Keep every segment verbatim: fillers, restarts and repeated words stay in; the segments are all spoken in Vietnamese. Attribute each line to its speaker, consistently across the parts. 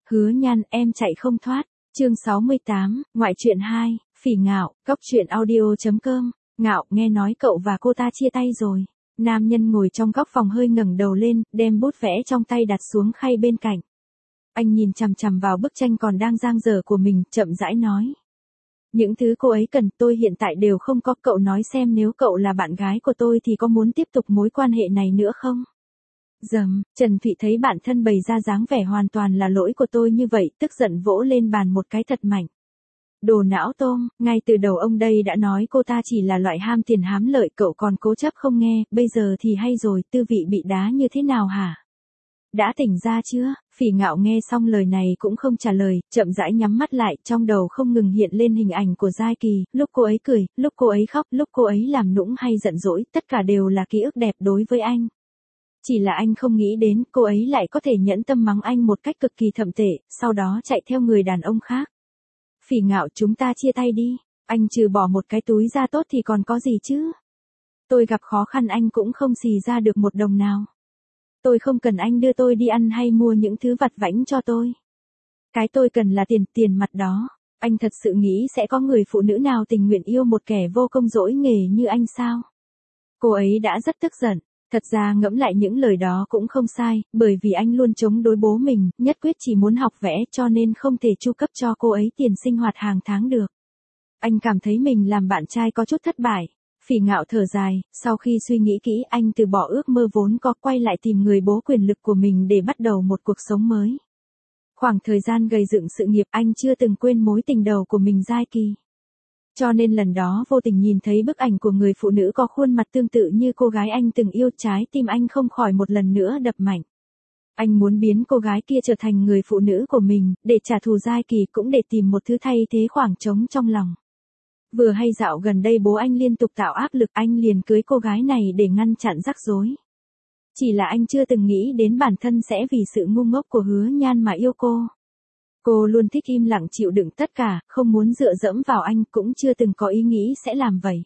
Speaker 1: Hứa Nhan, em chạy không thoát. Chương sáu mươi tám, ngoại truyện hai, Phỉ Ngạo, Cóc truyện audio chấm com. Ngạo, nghe nói cậu và cô ta chia tay rồi. Nam nhân ngồi trong góc phòng hơi ngẩng đầu lên, đem bút vẽ trong tay đặt xuống khay bên cạnh. Anh nhìn chằm chằm vào bức tranh còn đang dang dở của mình, chậm rãi nói. Những thứ cô ấy cần tôi hiện tại đều không có, cậu nói xem nếu cậu là bạn gái của tôi thì có muốn tiếp tục mối quan hệ này nữa không? Dầm, Trần Thụy thấy bạn thân bày ra dáng vẻ hoàn toàn là lỗi của tôi như vậy, tức giận vỗ lên bàn một cái thật mạnh. Đồ não tôm, ngay từ đầu ông đây đã nói cô ta chỉ là loại ham tiền hám lợi, cậu còn cố chấp không nghe, bây giờ thì hay rồi, tư vị bị đá như thế nào hả? Đã tỉnh ra chưa? Phỉ Ngạo nghe xong lời này cũng không trả lời, chậm rãi nhắm mắt lại, trong đầu không ngừng hiện lên hình ảnh của Giai Kỳ, lúc cô ấy cười, lúc cô ấy khóc, lúc cô ấy làm nũng hay giận dỗi, tất cả đều là ký ức đẹp đối với anh. Chỉ là anh không nghĩ đến cô ấy lại có thể nhẫn tâm mắng anh một cách cực kỳ thậm tệ, sau đó chạy theo người đàn ông khác. Phỉ Ngạo, chúng ta chia tay đi, anh trừ bỏ một cái túi ra tốt thì còn có gì chứ? Tôi gặp khó khăn anh cũng không xì ra được một đồng nào. Tôi không cần anh đưa tôi đi ăn hay mua những thứ vặt vãnh cho tôi. Cái tôi cần là tiền, tiền mặt đó. Anh thật sự nghĩ sẽ có người phụ nữ nào tình nguyện yêu một kẻ vô công dỗi nghề như anh sao? Cô ấy đã rất tức giận. Thật ra ngẫm lại những lời đó cũng không sai, bởi vì anh luôn chống đối bố mình, nhất quyết chỉ muốn học vẽ cho nên không thể chu cấp cho cô ấy tiền sinh hoạt hàng tháng được. Anh cảm thấy mình làm bạn trai có chút thất bại. Phỉ Ngạo thở dài, sau khi suy nghĩ kỹ anh từ bỏ ước mơ vốn có, quay lại tìm người bố quyền lực của mình để bắt đầu một cuộc sống mới. Khoảng thời gian gây dựng sự nghiệp anh chưa từng quên mối tình đầu của mình Giai Kỳ. Cho nên lần đó vô tình nhìn thấy bức ảnh của người phụ nữ có khuôn mặt tương tự như cô gái anh từng yêu, trái tim anh không khỏi một lần nữa đập mạnh. Anh muốn biến cô gái kia trở thành người phụ nữ của mình, để trả thù Giai Kỳ cũng để tìm một thứ thay thế khoảng trống trong lòng. Vừa hay dạo gần đây bố anh liên tục tạo áp lực, anh liền cưới cô gái này để ngăn chặn rắc rối. Chỉ là anh chưa từng nghĩ đến bản thân sẽ vì sự ngu ngốc của Hứa Nhan mà yêu cô. Cô luôn thích im lặng chịu đựng tất cả, không muốn dựa dẫm vào anh, cũng chưa từng có ý nghĩ sẽ làm vậy.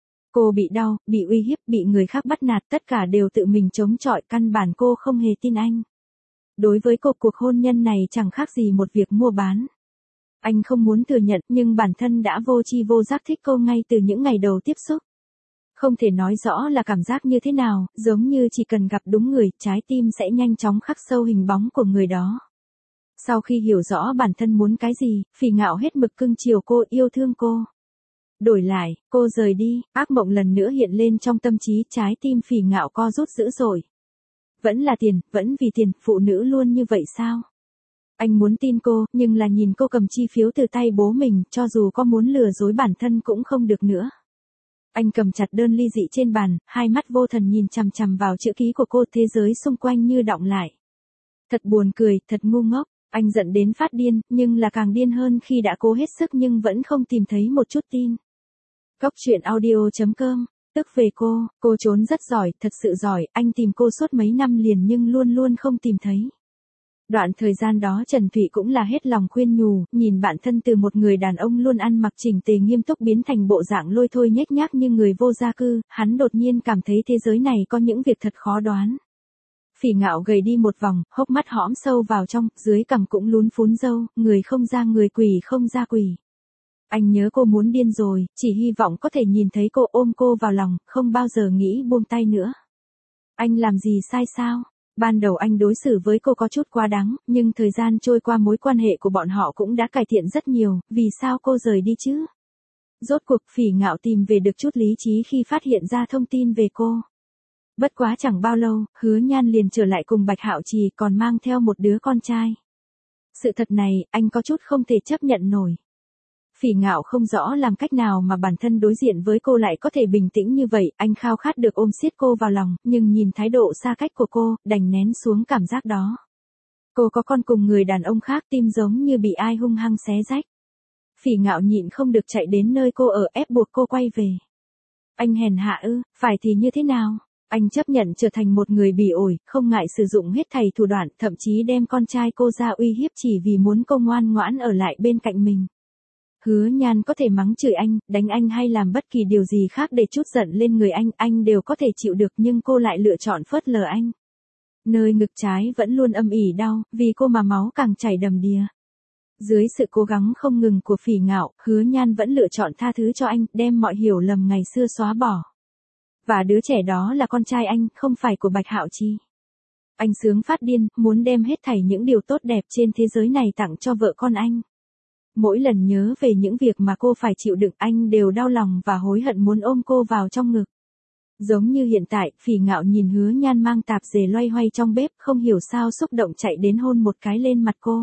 Speaker 1: Cô bị đau, bị uy hiếp, bị người khác bắt nạt, tất cả đều tự mình chống chọi, căn bản cô không hề tin anh. Đối với cô, cuộc hôn nhân này chẳng khác gì một việc mua bán. Anh không muốn thừa nhận, nhưng bản thân đã vô tri vô giác thích cô ngay từ những ngày đầu tiếp xúc. Không thể nói rõ là cảm giác như thế nào, giống như chỉ cần gặp đúng người, trái tim sẽ nhanh chóng khắc sâu hình bóng của người đó. Sau khi hiểu rõ bản thân muốn cái gì, Phỉ Ngạo hết mực cưng chiều cô, yêu thương cô. Đổi lại, cô rời đi, ác mộng lần nữa hiện lên trong tâm trí, trái tim Phỉ Ngạo co rút dữ dội. Vẫn là tiền, vẫn vì tiền, phụ nữ luôn như vậy sao? Anh muốn tin cô, nhưng là nhìn cô cầm chi phiếu từ tay bố mình, cho dù có muốn lừa dối bản thân cũng không được nữa. Anh cầm chặt đơn ly dị trên bàn, hai mắt vô thần nhìn chằm chằm vào chữ ký của cô, thế giới xung quanh như đọng lại. Thật buồn cười, thật ngu ngốc, anh giận đến phát điên, nhưng là càng điên hơn khi đã cố hết sức nhưng vẫn không tìm thấy một chút tin. Cóc truyện audio chấm com, tức về cô, cô trốn rất giỏi, thật sự giỏi, anh tìm cô suốt mấy năm liền nhưng luôn luôn không tìm thấy. Đoạn thời gian đó Trần Thụy cũng là hết lòng khuyên nhủ, nhìn bản thân từ một người đàn ông luôn ăn mặc chỉnh tề nghiêm túc biến thành bộ dạng lôi thôi nhếch nhác như người vô gia cư, hắn đột nhiên cảm thấy thế giới này có những việc thật khó đoán. Phỉ Ngạo gầy đi một vòng, hốc mắt hõm sâu vào trong, dưới cằm cũng lún phún râu, người không ra người, quỷ không ra quỷ. Anh nhớ cô muốn điên rồi, chỉ hy vọng có thể nhìn thấy cô, ôm cô vào lòng, không bao giờ nghĩ buông tay nữa. Anh làm gì sai sao? Ban đầu anh đối xử với cô có chút quá đáng, nhưng thời gian trôi qua mối quan hệ của bọn họ cũng đã cải thiện rất nhiều, vì sao cô rời đi chứ? Rốt cuộc Phỉ Ngạo tìm về được chút lý trí khi phát hiện ra thông tin về cô. Bất quá chẳng bao lâu, Hứa Nhan liền trở lại cùng Bạch Hạo Trì, còn mang theo một đứa con trai. Sự thật này, anh có chút không thể chấp nhận nổi. Phỉ Ngạo không rõ làm cách nào mà bản thân đối diện với cô lại có thể bình tĩnh như vậy, anh khao khát được ôm siết cô vào lòng, nhưng nhìn thái độ xa cách của cô, đành nén xuống cảm giác đó. Cô có con cùng người đàn ông khác, tim giống như bị ai hung hăng xé rách. Phỉ Ngạo nhịn không được chạy đến nơi cô ở, ép buộc cô quay về. Anh hèn hạ ư, phải thì như thế nào? Anh chấp nhận trở thành một người bỉ ổi, không ngại sử dụng hết thảy thủ đoạn, thậm chí đem con trai cô ra uy hiếp chỉ vì muốn cô ngoan ngoãn ở lại bên cạnh mình. Hứa Nhan có thể mắng chửi anh, đánh anh hay làm bất kỳ điều gì khác để trút giận lên người anh, anh đều có thể chịu được, nhưng cô lại lựa chọn phớt lờ anh. Nơi ngực trái vẫn luôn âm ỉ đau, vì cô mà máu càng chảy đầm đìa. Dưới sự cố gắng không ngừng của Phỉ Ngạo, Hứa Nhan vẫn lựa chọn tha thứ cho anh, đem mọi hiểu lầm ngày xưa xóa bỏ. Và đứa trẻ đó là con trai anh, không phải của Bạch Hạo Chi. Anh sướng phát điên, muốn đem hết thảy những điều tốt đẹp trên thế giới này tặng cho vợ con anh. Mỗi lần nhớ về những việc mà cô phải chịu đựng, anh đều đau lòng và hối hận muốn ôm cô vào trong ngực. Giống như hiện tại, Phỉ Ngạo nhìn Hứa Nhan mang tạp dề loay hoay trong bếp, không hiểu sao xúc động chạy đến hôn một cái lên mặt cô.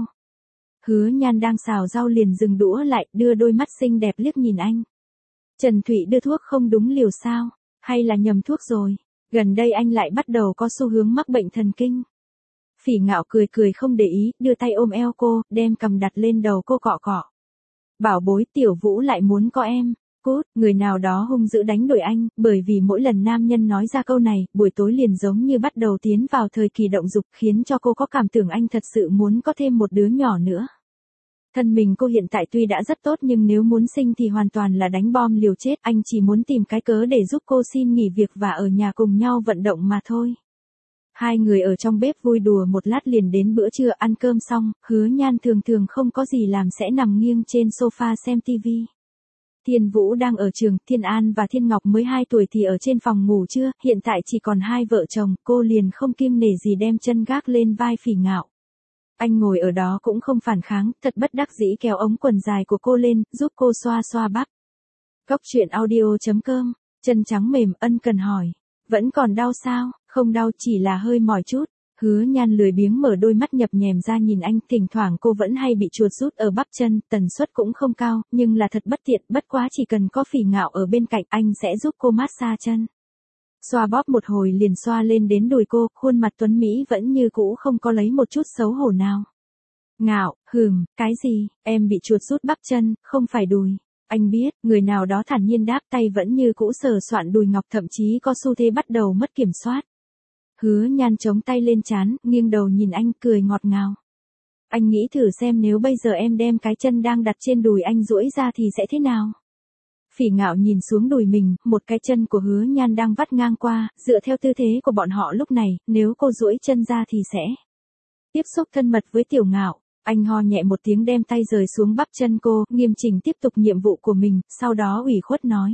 Speaker 1: Hứa Nhan đang xào rau liền dừng đũa lại, đưa đôi mắt xinh đẹp liếc nhìn anh. Trần Thụy đưa thuốc không đúng liều sao? Hay là nhầm thuốc rồi? Gần đây anh lại bắt đầu có xu hướng mắc bệnh thần kinh. Phỉ Ngạo cười cười không để ý, đưa tay ôm eo cô, đem cầm đặt lên đầu cô cọ cọ. Bảo bối, Tiểu Vũ lại muốn có em. Cút, người nào đó hung dữ đánh đuổi anh, bởi vì mỗi lần nam nhân nói ra câu này, buổi tối liền giống như bắt đầu tiến vào thời kỳ động dục, khiến cho cô có cảm tưởng anh thật sự muốn có thêm một đứa nhỏ nữa. Thân mình cô hiện tại tuy đã rất tốt nhưng nếu muốn sinh thì hoàn toàn là đánh bom liều chết, anh chỉ muốn tìm cái cớ để giúp cô xin nghỉ việc và ở nhà cùng nhau vận động mà thôi. Hai người ở trong bếp vui đùa một lát liền đến bữa trưa, ăn cơm xong, Hứa Nhan thường thường không có gì làm sẽ nằm nghiêng trên sofa xem tivi. Thiên Vũ đang ở trường, Thiên An và Thiên Ngọc mới hai tuổi thì ở trên phòng ngủ trưa, hiện tại chỉ còn hai vợ chồng, cô liền không kiêng nể gì đem chân gác lên vai Phỉ Ngạo. Anh ngồi ở đó cũng không phản kháng, thật bất đắc dĩ kéo ống quần dài của cô lên, giúp cô xoa xoa bắp. Cóc truyện audio chấm com, chân trắng mềm, ân cần hỏi. Vẫn còn đau sao? Không đau, chỉ là hơi mỏi chút. Hứa Nhan lười biếng mở đôi mắt nhập nhèm ra nhìn anh, thỉnh thoảng cô vẫn hay bị chuột rút ở bắp chân, tần suất cũng không cao, nhưng là thật bất tiện, bất quá chỉ cần có Phỉ Ngạo ở bên cạnh anh sẽ giúp cô massage chân. Xoa bóp một hồi liền xoa lên đến đùi cô, khuôn mặt tuấn Mỹ vẫn như cũ không có lấy một chút xấu hổ nào. Ngạo, hừm, cái gì, em bị chuột rút bắp chân, không phải đùi. Anh biết, người nào đó thản nhiên đáp, tay vẫn như cũ sờ soạn đùi ngọc, thậm chí có xu thế bắt đầu mất kiểm soát. Hứa Nhan chống tay lên trán, nghiêng đầu nhìn anh, cười ngọt ngào. Anh nghĩ thử xem nếu bây giờ em đem cái chân đang đặt trên đùi anh duỗi ra thì sẽ thế nào? Phỉ Ngạo nhìn xuống đùi mình, một cái chân của Hứa Nhan đang vắt ngang qua, dựa theo tư thế của bọn họ lúc này, nếu cô duỗi chân ra thì sẽ tiếp xúc thân mật với Tiểu Ngạo. Anh ho nhẹ một tiếng đem tay rời xuống bắp chân cô, nghiêm chỉnh tiếp tục nhiệm vụ của mình, sau đó ủy khuất nói.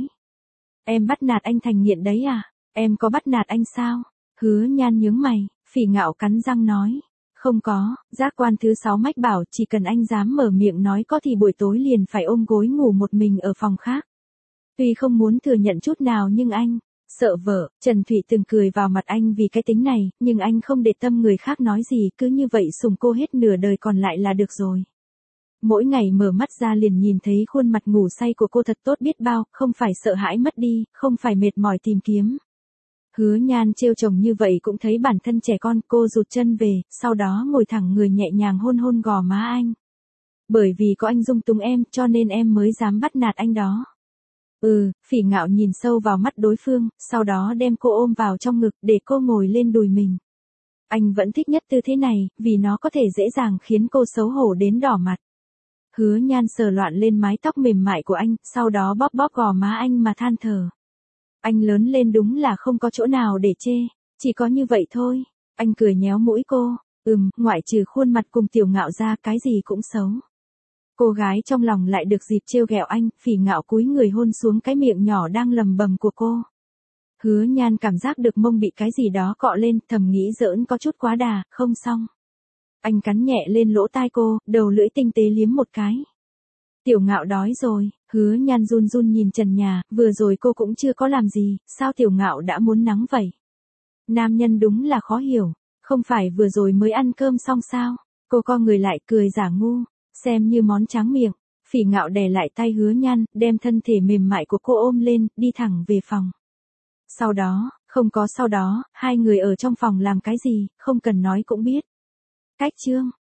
Speaker 1: Em bắt nạt anh thành nghiện đấy à? Em có bắt nạt anh sao? Hứa Nhan nhướng mày, Phỉ Ngạo cắn răng nói. Không có, giác quan thứ sáu mách bảo chỉ cần anh dám mở miệng nói có thì buổi tối liền phải ôm gối ngủ một mình ở phòng khác. Tuy không muốn thừa nhận chút nào nhưng anh sợ vợ. Trần Thụy từng cười vào mặt anh vì cái tính này, nhưng anh không để tâm người khác nói gì, cứ như vậy sủng cô hết nửa đời còn lại là được rồi. Mỗi ngày mở mắt ra liền nhìn thấy khuôn mặt ngủ say của cô thật tốt biết bao, không phải sợ hãi mất đi, không phải mệt mỏi tìm kiếm. Hứa Nhan trêu chồng như vậy cũng thấy bản thân trẻ con, cô rụt chân về, sau đó ngồi thẳng người nhẹ nhàng hôn hôn gò má anh. Bởi vì có anh dung túng em, cho nên em mới dám bắt nạt anh đó. Ừ, Phỉ Ngạo nhìn sâu vào mắt đối phương, sau đó đem cô ôm vào trong ngực để cô ngồi lên đùi mình. Anh vẫn thích nhất tư thế này, vì nó có thể dễ dàng khiến cô xấu hổ đến đỏ mặt. Hứa Nhan sờ loạn lên mái tóc mềm mại của anh, sau đó bóp bóp gò má anh mà than thở. Anh lớn lên đúng là không có chỗ nào để chê, chỉ có như vậy thôi. Anh cười nhéo mũi cô, ừm, ngoại trừ khuôn mặt cùng Tiểu Ngạo ra cái gì cũng xấu. Cô gái trong lòng lại được dịp trêu ghẹo anh, Phỉ Ngạo cúi người hôn xuống cái miệng nhỏ đang lầm bầm của cô. Hứa Nhan cảm giác được mông bị cái gì đó cọ lên, thầm nghĩ giỡn có chút quá đà, không xong. Anh cắn nhẹ lên lỗ tai cô, đầu lưỡi tinh tế liếm một cái. Tiểu Ngạo đói rồi. Hứa Nhan run run nhìn trần nhà, vừa rồi cô cũng chưa có làm gì, sao Tiểu Ngạo đã muốn nắng vậy? Nam nhân đúng là khó hiểu, không phải vừa rồi mới ăn cơm xong sao? Cô co người lại cười giả ngu, xem như món tráng miệng. Phỉ Ngạo đè lại tay Hứa Nhan, đem thân thể mềm mại của cô ôm lên, đi thẳng về phòng. Sau đó, không có sau đó, hai người ở trong phòng làm cái gì, không cần nói cũng biết. Cách chương